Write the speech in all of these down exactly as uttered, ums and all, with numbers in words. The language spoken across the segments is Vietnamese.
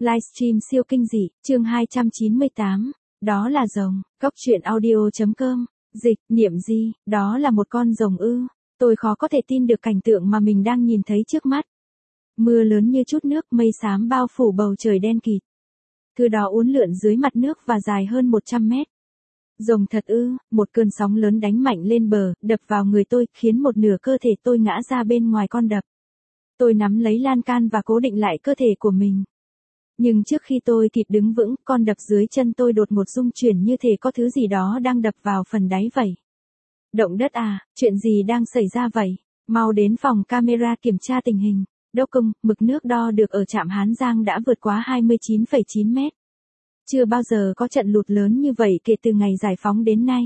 Livestream siêu kinh dị, chương hai trăm chín mươi tám, đó là rồng, Cốc truyện audio.com, dịch, niệm gì, đó là một con rồng ư, tôi khó có thể tin được cảnh tượng mà mình đang nhìn thấy trước mắt. Mưa lớn như chút nước, mây xám bao phủ bầu trời đen kịt. Thứ đó uốn lượn dưới mặt nước và dài hơn một trăm mét. Rồng thật ư, một cơn sóng lớn đánh mạnh lên bờ, đập vào người tôi, khiến một nửa cơ thể tôi ngã ra bên ngoài con đập. Tôi nắm lấy lan can và cố định lại cơ thể của mình. Nhưng trước khi tôi kịp đứng vững, con đập dưới chân tôi đột ngột rung chuyển như thể có thứ gì đó đang đập vào phần đáy vậy. Động đất à, chuyện gì đang xảy ra vậy? Mau đến phòng camera kiểm tra tình hình. Đốc công, mực nước đo được ở trạm Hán Giang đã vượt quá hai mươi chín phẩy chín mét. Chưa bao giờ có trận lụt lớn như vậy kể từ ngày giải phóng đến nay.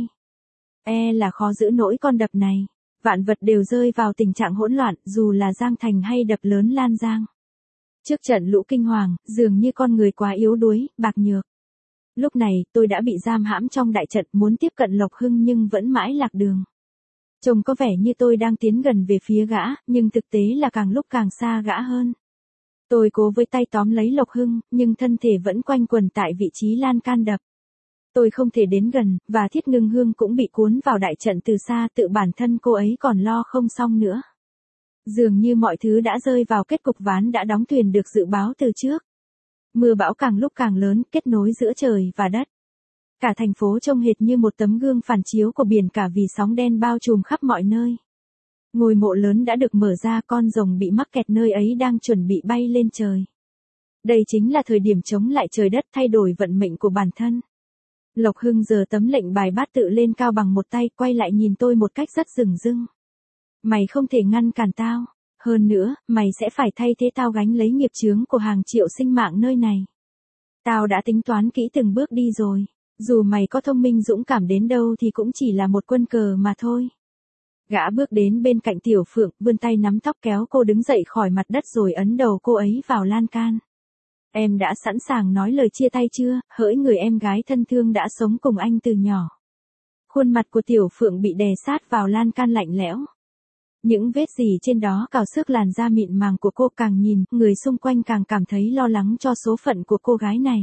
E là khó giữ nổi con đập này. Vạn vật đều rơi vào tình trạng hỗn loạn, dù là Giang Thành hay đập lớn Lan Giang. Trước trận lũ kinh hoàng, dường như con người quá yếu đuối, bạc nhược. Lúc này, tôi đã bị giam hãm trong đại trận, muốn tiếp cận Lộc Hưng nhưng vẫn mãi lạc đường. Trông có vẻ như tôi đang tiến gần về phía gã, nhưng thực tế là càng lúc càng xa gã hơn. Tôi cố với tay tóm lấy Lộc Hưng, nhưng thân thể vẫn quanh quẩn tại vị trí lan can đập. Tôi không thể đến gần, và Thiết Ngưng Hương cũng bị cuốn vào đại trận từ xa, tự bản thân cô ấy còn lo không xong nữa. Dường như mọi thứ đã rơi vào kết cục ván đã đóng thuyền được dự báo từ trước. Mưa bão càng lúc càng lớn, kết nối giữa trời và đất. Cả thành phố trông hệt như một tấm gương phản chiếu của biển cả vì sóng đen bao trùm khắp mọi nơi. Ngôi mộ lớn đã được mở ra, con rồng bị mắc kẹt nơi ấy đang chuẩn bị bay lên trời. Đây chính là thời điểm chống lại trời đất, thay đổi vận mệnh của bản thân. Lộc Hưng giơ tấm lệnh bài bát tự lên cao bằng một tay, quay lại nhìn tôi một cách rất dửng dưng. Mày không thể ngăn cản tao. Hơn nữa, mày sẽ phải thay thế tao gánh lấy nghiệp chướng của hàng triệu sinh mạng nơi này. Tao đã tính toán kỹ từng bước đi rồi. Dù mày có thông minh dũng cảm đến đâu thì cũng chỉ là một quân cờ mà thôi. Gã bước đến bên cạnh Tiểu Phượng, vươn tay nắm tóc kéo cô đứng dậy khỏi mặt đất rồi ấn đầu cô ấy vào lan can. Em đã sẵn sàng nói lời chia tay chưa, hỡi người em gái thân thương đã sống cùng anh từ nhỏ. Khuôn mặt của Tiểu Phượng bị đè sát vào lan can lạnh lẽo. Những vết gì trên đó cào xước làn da mịn màng của cô, càng nhìn, người xung quanh càng cảm thấy lo lắng cho số phận của cô gái này.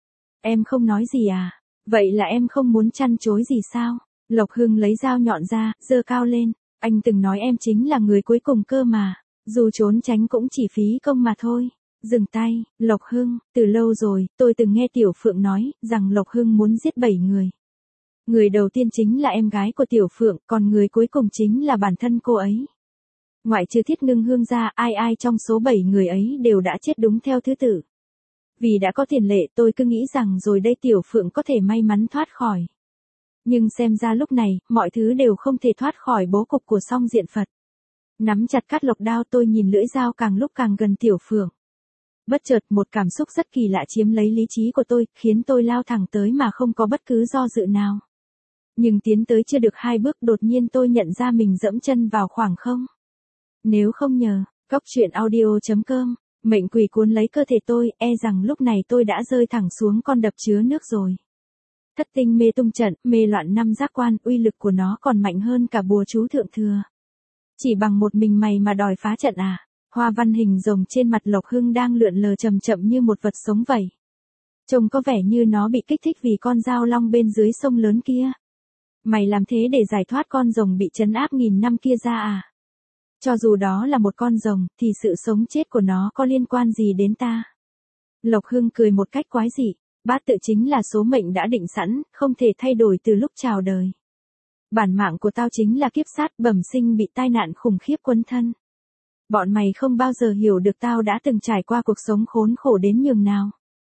Em không nói gì à? Vậy là em không muốn chăn chối gì sao? Lộc Hưng lấy dao nhọn ra, giơ cao lên. Anh từng nói em chính là người cuối cùng cơ mà. Dù trốn tránh cũng chỉ phí công mà thôi. Dừng tay, Lộc Hưng, từ lâu rồi, tôi từng nghe Tiểu Phượng nói, rằng Lộc Hưng muốn giết bảy người. Người đầu tiên chính là em gái của Tiểu Phượng, còn người cuối cùng chính là bản thân cô ấy. Ngoại trừ Thiết Ngưng Hương ra, ai ai trong số bảy người ấy đều đã chết đúng theo thứ tự. Vì đã có tiền lệ, tôi cứ nghĩ rằng rồi đây Tiểu Phượng có thể may mắn thoát khỏi. Nhưng xem ra lúc này, mọi thứ đều không thể thoát khỏi bố cục của song diện Phật. Nắm chặt cát lộc đao, tôi nhìn lưỡi dao càng lúc càng gần Tiểu Phượng. Bất chợt, một cảm xúc rất kỳ lạ chiếm lấy lý trí của tôi, khiến tôi lao thẳng tới mà không có bất cứ do dự nào. Nhưng tiến tới chưa được hai bước, đột nhiên tôi nhận ra mình dẫm chân vào khoảng không. Nếu không nhờ, Cốc truyện audio.com, mệnh quỷ cuốn lấy cơ thể tôi, e rằng lúc này tôi đã rơi thẳng xuống con đập chứa nước rồi. Thất tinh mê tung trận, mê loạn năm giác quan, uy lực của nó còn mạnh hơn cả bùa chú thượng thừa. Chỉ bằng một mình mày mà đòi phá trận à? Hoa văn hình rồng trên mặt Lộc Hưng đang lượn lờ chậm chậm như một vật sống vậy. Trông có vẻ như nó bị kích thích vì con dao long bên dưới sông lớn kia. Mày làm thế để giải thoát con rồng bị trấn áp nghìn năm kia ra à? Cho dù đó là một con rồng, thì sự sống chết của nó có liên quan gì đến ta? Lộc Hưng cười một cách quái dị. Bát tự chính là số mệnh đã định sẵn, không thể thay đổi từ lúc chào đời. Bản mạng của tao chính là kiếp sát bẩm sinh bị tai nạn khủng khiếp quấn thân. Bọn mày không bao giờ hiểu được tao đã từng trải qua cuộc sống khốn khổ đến nhường nào.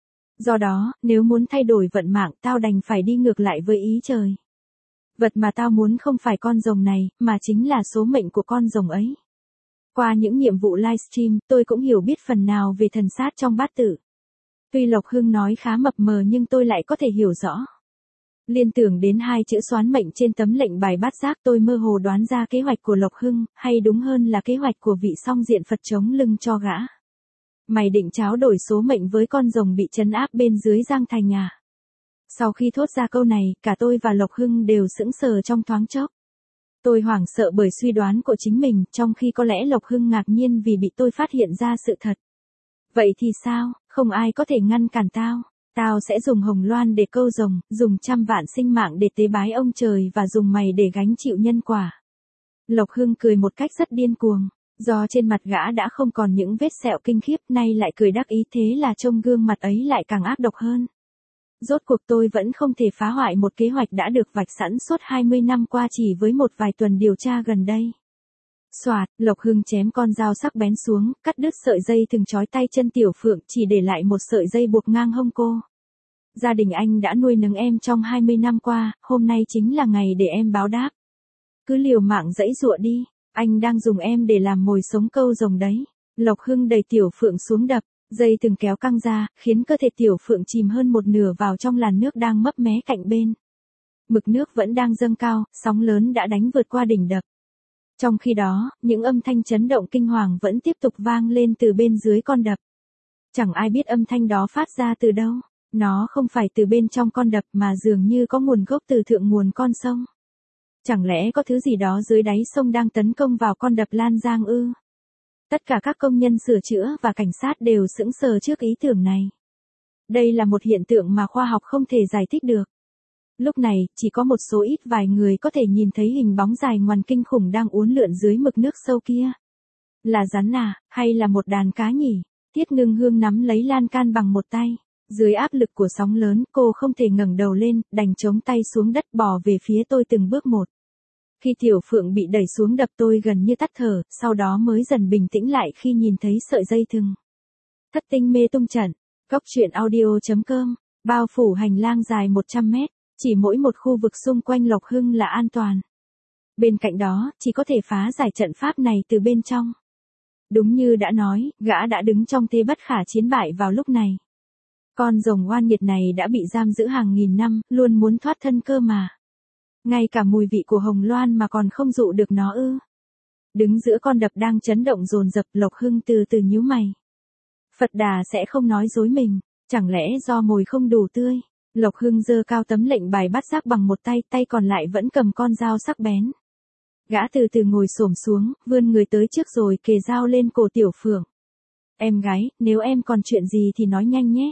Do đó, nếu muốn thay đổi vận mạng, tao đành phải đi ngược lại với ý trời. Vật mà tao muốn không phải con rồng này, mà chính là số mệnh của con rồng ấy. Qua những nhiệm vụ livestream, tôi cũng hiểu biết phần nào về thần sát trong bát tự. Tuy Lộc Hưng nói khá mập mờ nhưng tôi lại có thể hiểu rõ. Liên tưởng đến hai chữ xoán mệnh trên tấm lệnh bài bát giác, tôi mơ hồ đoán ra kế hoạch của Lộc Hưng, hay đúng hơn là kế hoạch của vị song diện Phật chống lưng cho gã. Mày định tráo đổi số mệnh với con rồng bị trấn áp bên dưới Giang Thành à? Sau khi thốt ra câu này, cả tôi và Lộc Hưng đều sững sờ trong thoáng chốc. Tôi hoảng sợ bởi suy đoán của chính mình, trong khi có lẽ Lộc Hưng ngạc nhiên vì bị tôi phát hiện ra sự thật. Vậy thì sao, không ai có thể ngăn cản tao. Tao sẽ dùng hồng loan để câu rồng, dùng trăm vạn sinh mạng để tế bái ông trời và dùng mày để gánh chịu nhân quả. Lộc Hưng cười một cách rất điên cuồng. Do trên mặt gã đã không còn những vết sẹo kinh khiếp, nay lại cười đắc ý, thế là trông gương mặt ấy lại càng ác độc hơn. Rốt cuộc tôi vẫn không thể phá hoại một kế hoạch đã được vạch sẵn suốt hai mươi năm qua chỉ với một vài tuần điều tra gần đây. Soạt, Lộc Hưng chém con dao sắc bén xuống, cắt đứt sợi dây thừng trói tay chân Tiểu Phượng, chỉ để lại một sợi dây buộc ngang hông cô. Gia đình anh đã nuôi nấng em trong hai mươi năm qua, hôm nay chính là ngày để em báo đáp. Cứ liều mạng giãy giụa đi, anh đang dùng em để làm mồi sống câu rồng đấy. Lộc Hưng đẩy Tiểu Phượng xuống đập, dây thừng kéo căng ra, khiến cơ thể Tiểu Phượng chìm hơn một nửa vào trong làn nước đang mấp mé cạnh bên. Mực nước vẫn đang dâng cao, sóng lớn đã đánh vượt qua đỉnh đập. Trong khi đó, những âm thanh chấn động kinh hoàng vẫn tiếp tục vang lên từ bên dưới con đập. Chẳng ai biết âm thanh đó phát ra từ đâu. Nó không phải từ bên trong con đập mà dường như có nguồn gốc từ thượng nguồn con sông. Chẳng lẽ có thứ gì đó dưới đáy sông đang tấn công vào con đập Lan Giang ư? Tất cả các công nhân sửa chữa và cảnh sát đều sững sờ trước ý tưởng này. Đây là một hiện tượng mà khoa học không thể giải thích được. Lúc này, chỉ có một số ít vài người có thể nhìn thấy hình bóng dài ngoằn kinh khủng đang uốn lượn dưới mực nước sâu kia. Là rắn à, hay là một đàn cá nhỉ? Tiết Ngưng Hương nắm lấy lan can bằng một tay. Dưới áp lực của sóng lớn, cô không thể ngẩng đầu lên, đành chống tay xuống đất bò về phía tôi từng bước một. Khi Tiểu Phượng bị đẩy xuống đập tôi gần như tắt thở, sau đó mới dần bình tĩnh lại khi nhìn thấy sợi dây thừng. Thất tinh mê tung trận, góc truyện audio chấm com, bao phủ hành lang dài một trăm mét, chỉ mỗi một khu vực xung quanh Lộc Hưng là an toàn. Bên cạnh đó, chỉ có thể phá giải trận pháp này từ bên trong. Đúng như đã nói, gã đã đứng trong thế bất khả chiến bại vào lúc này. Con rồng oan nghiệt này đã bị giam giữ hàng nghìn năm, luôn muốn thoát thân cơ mà. Ngay cả mùi vị của hồng loan mà còn không dụ được nó ư. Đứng giữa con đập đang chấn động dồn dập, Lộc Hưng từ từ nhíu mày. Phật Đà sẽ không nói dối mình, chẳng lẽ do mồi không đủ tươi. Lộc Hưng giơ cao tấm lệnh bài bắt giác bằng một tay, tay còn lại vẫn cầm con dao sắc bén. Gã từ từ ngồi xổm xuống, vươn người tới trước rồi kề dao lên cổ Tiểu Phượng. Em gái, nếu em còn chuyện gì thì nói nhanh nhé.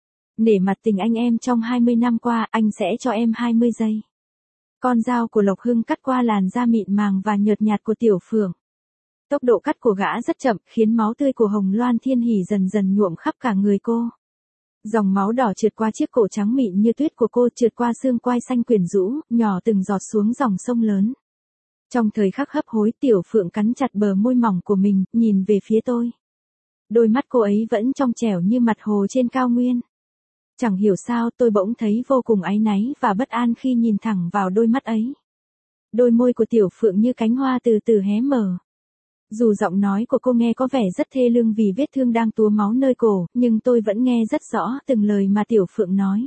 Nể mặt tình anh em trong hai mươi năm qua, anh sẽ cho em hai mươi giây. Con dao của Lộc Hưng cắt qua làn da mịn màng và nhợt nhạt của Tiểu Phượng. Tốc độ cắt của gã rất chậm, khiến máu tươi của Hồng Loan Thiên Hỷ dần dần nhuộm khắp cả người cô. Dòng máu đỏ trượt qua chiếc cổ trắng mịn như tuyết của cô, trượt qua xương quai xanh quyển rũ, nhỏ từng giọt xuống dòng sông lớn. Trong thời khắc hấp hối, Tiểu Phượng cắn chặt bờ môi mỏng của mình, nhìn về phía tôi. Đôi mắt cô ấy vẫn trong trẻo như mặt hồ trên cao nguyên. Chẳng hiểu sao tôi bỗng thấy vô cùng áy náy và bất an khi nhìn thẳng vào đôi mắt ấy. Đôi môi của Tiểu Phượng như cánh hoa từ từ hé mở. Dù giọng nói của cô nghe có vẻ rất thê lương vì vết thương đang túa máu nơi cổ, nhưng tôi vẫn nghe rất rõ từng lời mà Tiểu Phượng nói.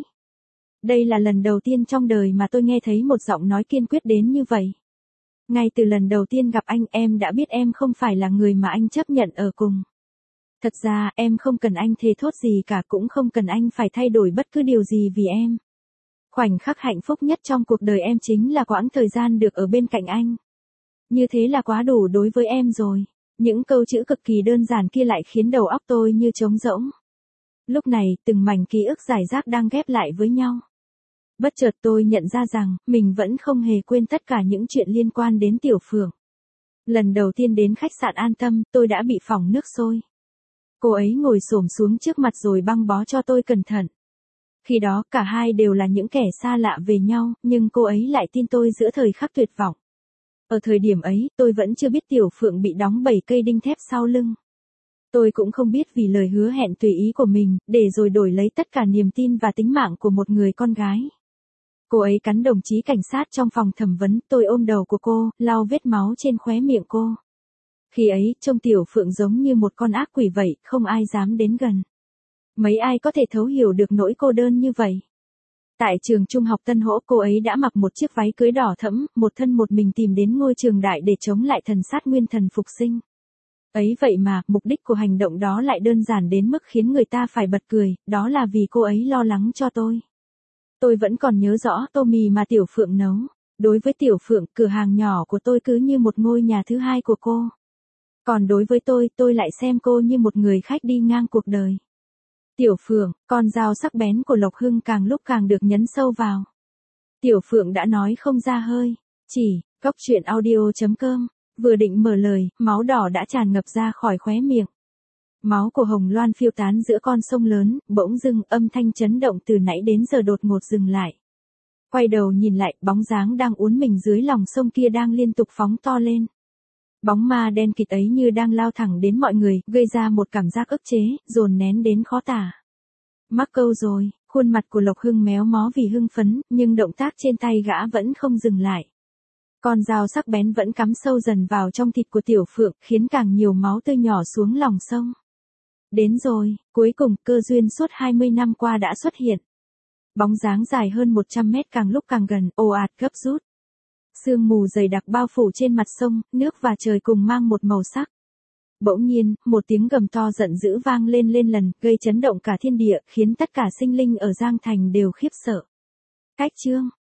Đây là lần đầu tiên trong đời mà tôi nghe thấy một giọng nói kiên quyết đến như vậy. Ngay từ lần đầu tiên gặp anh, em đã biết em không phải là người mà anh chấp nhận ở cùng. Thật ra, em không cần anh thề thốt gì cả, cũng không cần anh phải thay đổi bất cứ điều gì vì em. Khoảnh khắc hạnh phúc nhất trong cuộc đời em chính là quãng thời gian được ở bên cạnh anh. Như thế là quá đủ đối với em rồi. Những câu chữ cực kỳ đơn giản kia lại khiến đầu óc tôi như trống rỗng. Lúc này, từng mảnh ký ức rải rác đang ghép lại với nhau. Bất chợt tôi nhận ra rằng, mình vẫn không hề quên tất cả những chuyện liên quan đến Tiểu Phượng. Lần đầu tiên đến khách sạn An Tâm, tôi đã bị phỏng nước sôi. Cô ấy ngồi xổm xuống trước mặt rồi băng bó cho tôi cẩn thận. Khi đó, cả hai đều là những kẻ xa lạ về nhau, nhưng cô ấy lại tin tôi giữa thời khắc tuyệt vọng. Ở thời điểm ấy, tôi vẫn chưa biết Tiểu Phượng bị đóng bảy cây đinh thép sau lưng. Tôi cũng không biết vì lời hứa hẹn tùy ý của mình, để rồi đổi lấy tất cả niềm tin và tính mạng của một người con gái. Cô ấy cắn đồng chí cảnh sát trong phòng thẩm vấn, tôi ôm đầu của cô, lau vết máu trên khóe miệng cô. Khi ấy, trông Tiểu Phượng giống như một con ác quỷ vậy, không ai dám đến gần. Mấy ai có thể thấu hiểu được nỗi cô đơn như vậy. Tại trường trung học Tân Hỗ, cô ấy đã mặc một chiếc váy cưới đỏ thẫm, một thân một mình tìm đến ngôi trường đại để chống lại thần sát nguyên thần phục sinh. Ấy vậy mà, mục đích của hành động đó lại đơn giản đến mức khiến người ta phải bật cười, đó là vì cô ấy lo lắng cho tôi. Tôi vẫn còn nhớ rõ tô mì mà Tiểu Phượng nấu. Đối với Tiểu Phượng, cửa hàng nhỏ của tôi cứ như một ngôi nhà thứ hai của cô. Còn đối với tôi, tôi lại xem cô như một người khách đi ngang cuộc đời. Tiểu Phượng, con dao sắc bén của Lộc Hưng càng lúc càng được nhấn sâu vào. Tiểu Phượng đã nói không ra hơi. Chỉ, cốc truyện audio chấm com, vừa định mở lời, máu đỏ đã tràn ngập ra khỏi khóe miệng. Máu của Hồng Loan phiêu tán giữa con sông lớn, bỗng dưng âm thanh chấn động từ nãy đến giờ đột ngột dừng lại. Quay đầu nhìn lại, bóng dáng đang uốn mình dưới lòng sông kia đang liên tục phóng to lên. Bóng ma đen kịt ấy như đang lao thẳng đến mọi người, gây ra một cảm giác ức chế, dồn nén đến khó tả. Mắc câu rồi, khuôn mặt của Lộc Hưng méo mó vì hưng phấn, nhưng động tác trên tay gã vẫn không dừng lại. Con dao sắc bén vẫn cắm sâu dần vào trong thịt của Tiểu Phượng, khiến càng nhiều máu tươi nhỏ xuống lòng sông. Đến rồi, cuối cùng, cơ duyên suốt hai mươi năm qua đã xuất hiện. Bóng dáng dài hơn một trăm mét càng lúc càng gần, ồ ạt gấp rút. Sương mù dày đặc bao phủ trên mặt sông, nước và trời cùng mang một màu sắc. Bỗng nhiên, một tiếng gầm to giận dữ vang lên lên lần, gây chấn động cả thiên địa, khiến tất cả sinh linh ở Giang Thành đều khiếp sợ. Cách chương